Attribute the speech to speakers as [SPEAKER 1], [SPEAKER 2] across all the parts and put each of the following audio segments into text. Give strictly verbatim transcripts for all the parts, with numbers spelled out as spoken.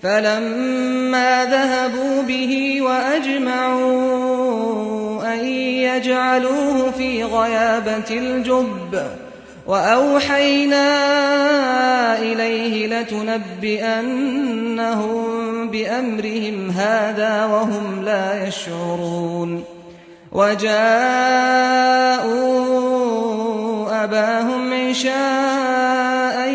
[SPEAKER 1] فلما ذهبوا به وأجمعوا أن يجعلوه في غيابة الجب وأوحينا إليه لتنبئنهم بأمرهم هذا وهم لا يشعرون وجاءوا أباهم عشاء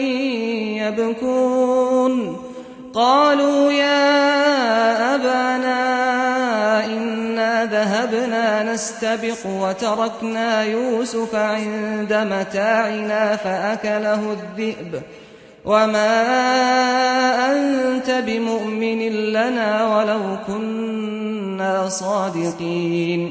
[SPEAKER 1] يبكون قالوا يا أبانا إنا ذهبنا نستبق وتركنا يوسف عند متاعنا فأكله الذئب وما أنت بمؤمن لنا ولو كنا صادقين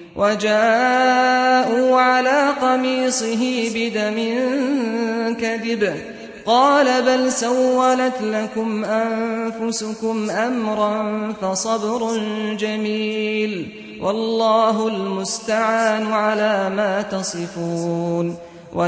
[SPEAKER 1] وجاءوا على قميصه بدم كذب قال بل سولت لكم أنفسكم أمرا فصبر جميل والله المستعان على ما تصفون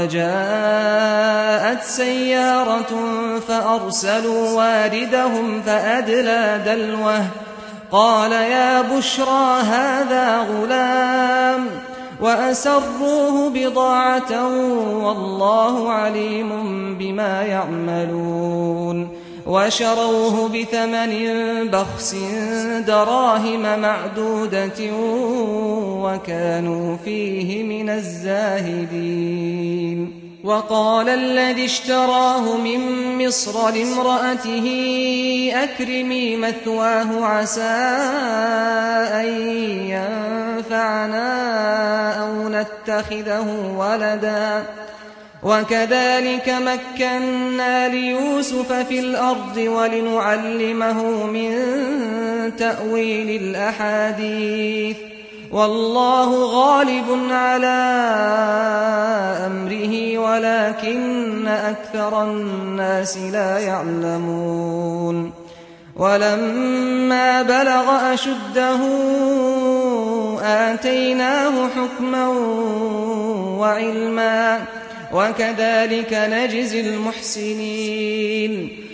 [SPEAKER 1] وجاءت سيارة فأرسلوا واردهم فأدلى دلوه قال يا بشرى هذا غلام وأسروه بضاعة والله عليم بما يعملون وشروه بثمن بخس دراهم معدودة وكانوا فيه من الزاهدين وقال الذي اشتراه من مصر لامرأته أكرمي مثواه عسى أن ينفعنا أو نتخذه ولدا وكذلك مكنا ليوسف في الأرض ولنعلمه من تأويل الأحاديث والله غالب على أمره ولكن أكثر الناس لا يعلمون ولما بلغ أشده آتيناه حكما وعلما وكذلك نجزي المحسنين